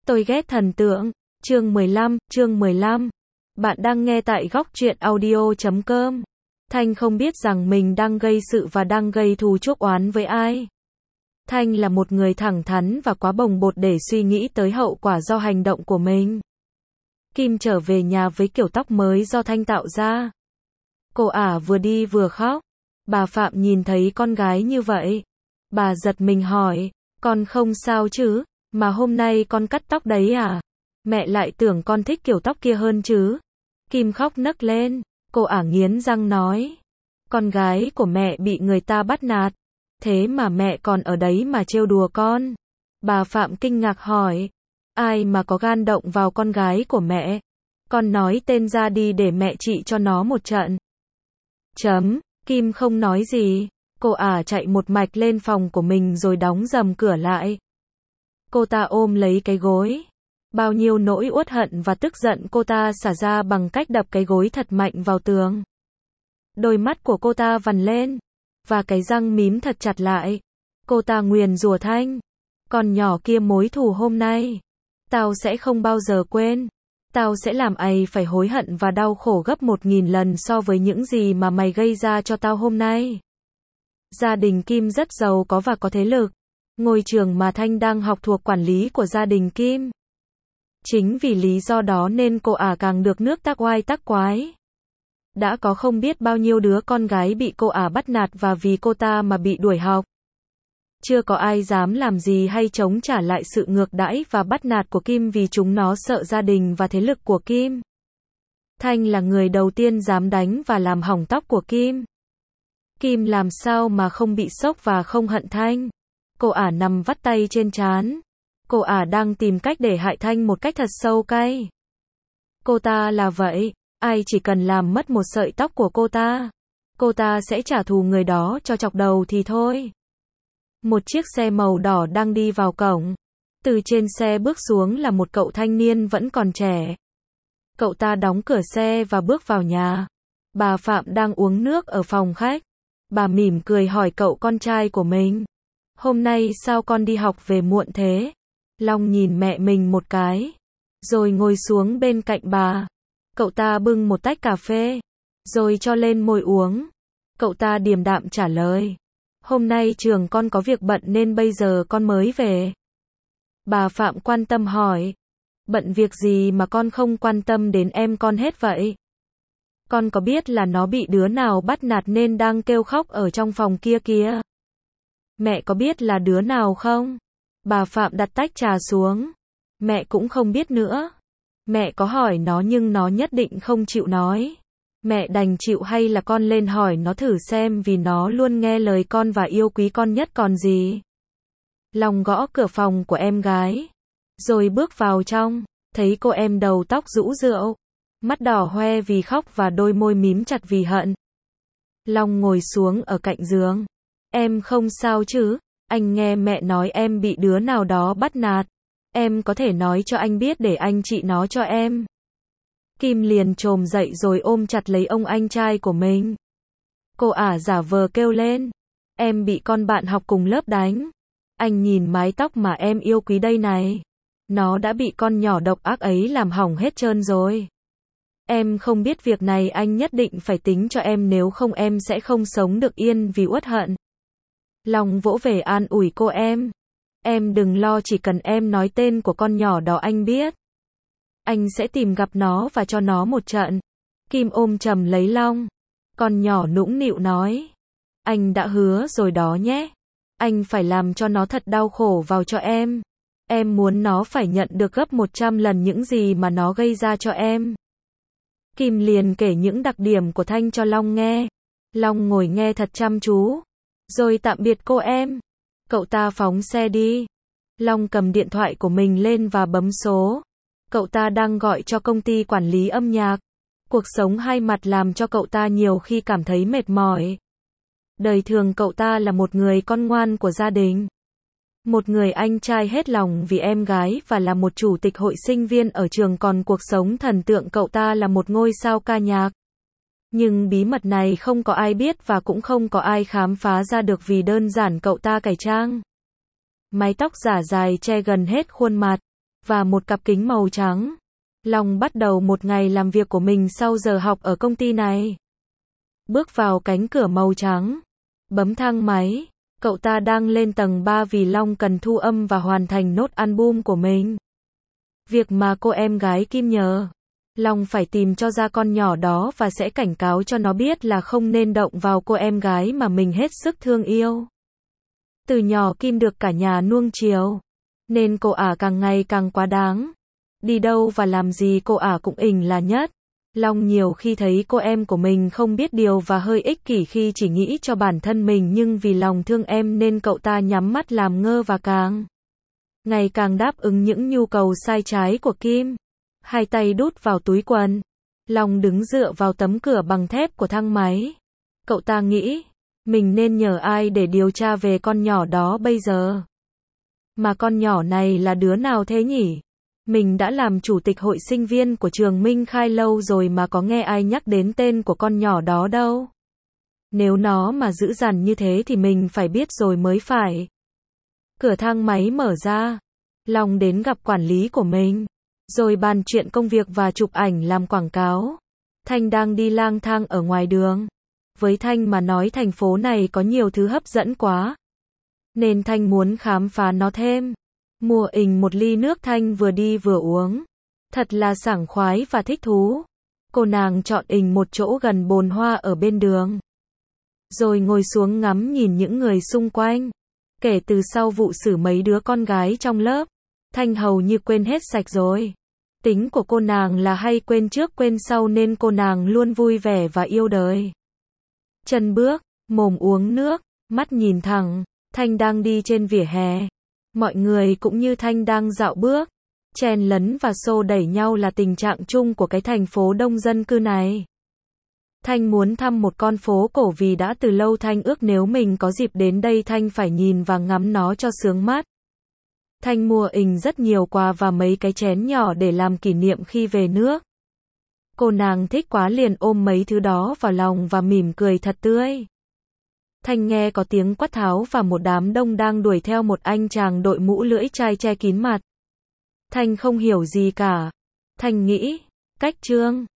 Tôi ghét thần tượng. Chương 15. Bạn đang nghe tại góc truyện audio.com. Thanh không biết rằng mình đang gây sự và đang gây thù chuốc oán với ai. Thanh là một người thẳng thắn và quá bồng bột để suy nghĩ tới hậu quả do hành động của mình. Kim trở về nhà với kiểu tóc mới do Thanh tạo ra. Cô ả vừa đi vừa khóc. Bà Phạm nhìn thấy con gái như vậy. Bà giật mình hỏi, con không sao chứ, mà hôm nay con cắt tóc đấy à? Mẹ lại tưởng con thích kiểu tóc kia hơn chứ. Kim khóc nấc lên, cô ả nghiến răng nói, con gái của mẹ bị người ta bắt nạt, thế mà mẹ còn ở đấy mà trêu đùa con. Bà Phạm kinh ngạc hỏi, ai mà có gan động vào con gái của mẹ? Con nói tên ra đi để mẹ trị cho nó một trận. Kim không nói gì, cô ả chạy một mạch lên phòng của mình rồi đóng rầm cửa lại. Cô ta ôm lấy cái gối. Bao nhiêu nỗi uất hận và tức giận cô ta xả ra bằng cách đập cái gối thật mạnh vào tường. Đôi mắt của cô ta vằn lên, và cái răng mím thật chặt lại. Cô ta nguyền rủa Thanh, con nhỏ kia mối thù hôm nay, tao sẽ không bao giờ quên. Tao sẽ làm mày phải hối hận và đau khổ gấp 1000 lần so với những gì mà mày gây ra cho tao hôm nay. Gia đình Kim rất giàu có và có thế lực. Ngôi trường mà Thanh đang học thuộc quản lý của gia đình Kim. Chính vì lý do đó nên cô ả càng được nước tác oai tác quái. Đã có không biết bao nhiêu đứa con gái bị cô ả bắt nạt và vì cô ta mà bị đuổi học. Chưa có ai dám làm gì hay chống trả lại sự ngược đãi và bắt nạt của Kim vì chúng nó sợ gia đình và thế lực của Kim. Thanh là người đầu tiên dám đánh và làm hỏng tóc của Kim. Kim làm sao mà không bị sốc và không hận Thanh. Cô ả nằm vắt tay trên trán. Cô ả đang tìm cách để hại Thanh một cách thật sâu cay. Cô ta là vậy, ai chỉ cần làm mất một sợi tóc của cô ta sẽ trả thù người đó cho chọc đầu thì thôi. Một chiếc xe màu đỏ đang đi vào cổng. Từ trên xe bước xuống là một cậu thanh niên vẫn còn trẻ. Cậu ta đóng cửa xe và bước vào nhà. Bà Phạm đang uống nước ở phòng khách. Bà mỉm cười hỏi cậu con trai của mình, hôm nay sao con đi học về muộn thế? Long nhìn mẹ mình một cái, rồi ngồi xuống bên cạnh bà. Cậu ta bưng một tách cà phê, rồi cho lên môi uống. Cậu ta điềm đạm trả lời, hôm nay trường con có việc bận nên bây giờ con mới về. Bà Phạm quan tâm hỏi, bận việc gì mà con không quan tâm đến em con hết vậy? Con có biết là nó bị đứa nào bắt nạt nên đang kêu khóc ở trong phòng kia kìa? Mẹ có biết là đứa nào không? Bà Phạm đặt tách trà xuống. Mẹ cũng không biết nữa. Mẹ có hỏi nó nhưng nó nhất định không chịu nói. Mẹ đành chịu hay là con lên hỏi nó thử xem vì nó luôn nghe lời con và yêu quý con nhất còn gì. Long gõ cửa phòng của em gái. Rồi bước vào trong, thấy cô em đầu tóc rũ rượi, mắt đỏ hoe vì khóc và đôi môi mím chặt vì hận. Long ngồi xuống ở cạnh giường. Em không sao chứ? Anh nghe mẹ nói em bị đứa nào đó bắt nạt. Em có thể nói cho anh biết để anh trị nó cho em. Kim liền chồm dậy rồi ôm chặt lấy ông anh trai của mình. Cô ả giả vờ kêu lên. Em bị con bạn học cùng lớp đánh. Anh nhìn mái tóc mà em yêu quý đây này. Nó đã bị con nhỏ độc ác ấy làm hỏng hết trơn rồi. Em không biết việc này anh nhất định phải tính cho em nếu không em sẽ không sống được yên vì uất hận. Long vỗ về an ủi cô em. Em đừng lo, chỉ cần em nói tên của con nhỏ đó anh biết. Anh sẽ tìm gặp nó và cho nó một trận. Kim ôm chầm lấy Long. Con nhỏ nũng nịu nói. Anh đã hứa rồi đó nhé. Anh phải làm cho nó thật đau khổ vào cho em. Em muốn nó phải nhận được gấp 100 lần những gì mà nó gây ra cho em. Kim liền kể những đặc điểm của Thanh cho Long nghe. Long ngồi nghe thật chăm chú. Rồi tạm biệt cô em. Cậu ta phóng xe đi. Long cầm điện thoại của mình lên và bấm số. Cậu ta đang gọi cho công ty quản lý âm nhạc. Cuộc sống hai mặt làm cho cậu ta nhiều khi cảm thấy mệt mỏi. Đời thường cậu ta là một người con ngoan của gia đình. Một người anh trai hết lòng vì em gái và là một chủ tịch hội sinh viên ở trường, còn cuộc sống thần tượng cậu ta là một ngôi sao ca nhạc. Nhưng bí mật này không có ai biết và cũng không có ai khám phá ra được vì đơn giản cậu ta cải trang. Mái tóc giả dài che gần hết khuôn mặt. và một cặp kính màu trắng. Long bắt đầu một ngày làm việc của mình sau giờ học ở công ty này. Bước vào cánh cửa màu trắng, bấm thang máy, cậu ta đang lên tầng 3 vì Long cần thu âm và hoàn thành nốt album của mình. Việc mà cô em gái Kim nhờ, Long phải tìm cho ra con nhỏ đó và sẽ cảnh cáo cho nó biết là không nên động vào cô em gái mà mình hết sức thương yêu. Từ nhỏ Kim được cả nhà nuông chiều, nên cô ả càng ngày càng quá đáng. Đi đâu và làm gì cô ả cũng ỉnh là nhất. Long nhiều khi thấy cô em của mình không biết điều và hơi ích kỷ khi chỉ nghĩ cho bản thân mình, nhưng vì lòng thương em nên cậu ta nhắm mắt làm ngơ và càng ngày càng đáp ứng những nhu cầu sai trái của Kim. Hai tay đút vào túi quần, Long đứng dựa vào tấm cửa bằng thép của thang máy. Cậu ta nghĩ, mình nên nhờ ai để điều tra về con nhỏ đó bây giờ? Mà con nhỏ này là đứa nào thế nhỉ? Mình đã làm chủ tịch hội sinh viên của trường Minh Khai lâu rồi mà có nghe ai nhắc đến tên của con nhỏ đó đâu. Nếu nó mà dữ dằn như thế thì mình phải biết rồi mới phải. Cửa thang máy mở ra, Long đến gặp quản lý của mình, rồi bàn chuyện công việc và chụp ảnh làm quảng cáo. Thanh đang đi lang thang ở ngoài đường. Với Thanh mà nói thành phố này có nhiều thứ hấp dẫn quá, nên Thanh muốn khám phá nó thêm. Mua ình một ly nước Thanh vừa đi vừa uống. Thật là sảng khoái và thích thú. Cô nàng chọn ình một chỗ gần bồn hoa ở bên đường, rồi ngồi xuống ngắm nhìn những người xung quanh. Kể từ sau vụ xử mấy đứa con gái trong lớp, Thanh hầu như quên hết sạch rồi. Tính của cô nàng là hay quên trước quên sau nên cô nàng luôn vui vẻ và yêu đời. Chân bước, mồm uống nước, mắt nhìn thẳng, Thanh đang đi trên vỉa hè. Mọi người cũng như Thanh đang dạo bước, chen lấn và xô đẩy nhau là tình trạng chung của cái thành phố đông dân cư này. Thanh muốn thăm một con phố cổ vì đã từ lâu Thanh ước nếu mình có dịp đến đây Thanh phải nhìn và ngắm nó cho sướng mắt. Thanh mua ình rất nhiều quà và mấy cái chén nhỏ để làm kỷ niệm khi về nước. Cô nàng thích quá liền ôm mấy thứ đó vào lòng và mỉm cười thật tươi. Thanh nghe có tiếng quát tháo và một đám đông đang đuổi theo một anh chàng đội mũ lưỡi chai che kín mặt. Thanh không hiểu gì cả. Thanh nghĩ, cách Trương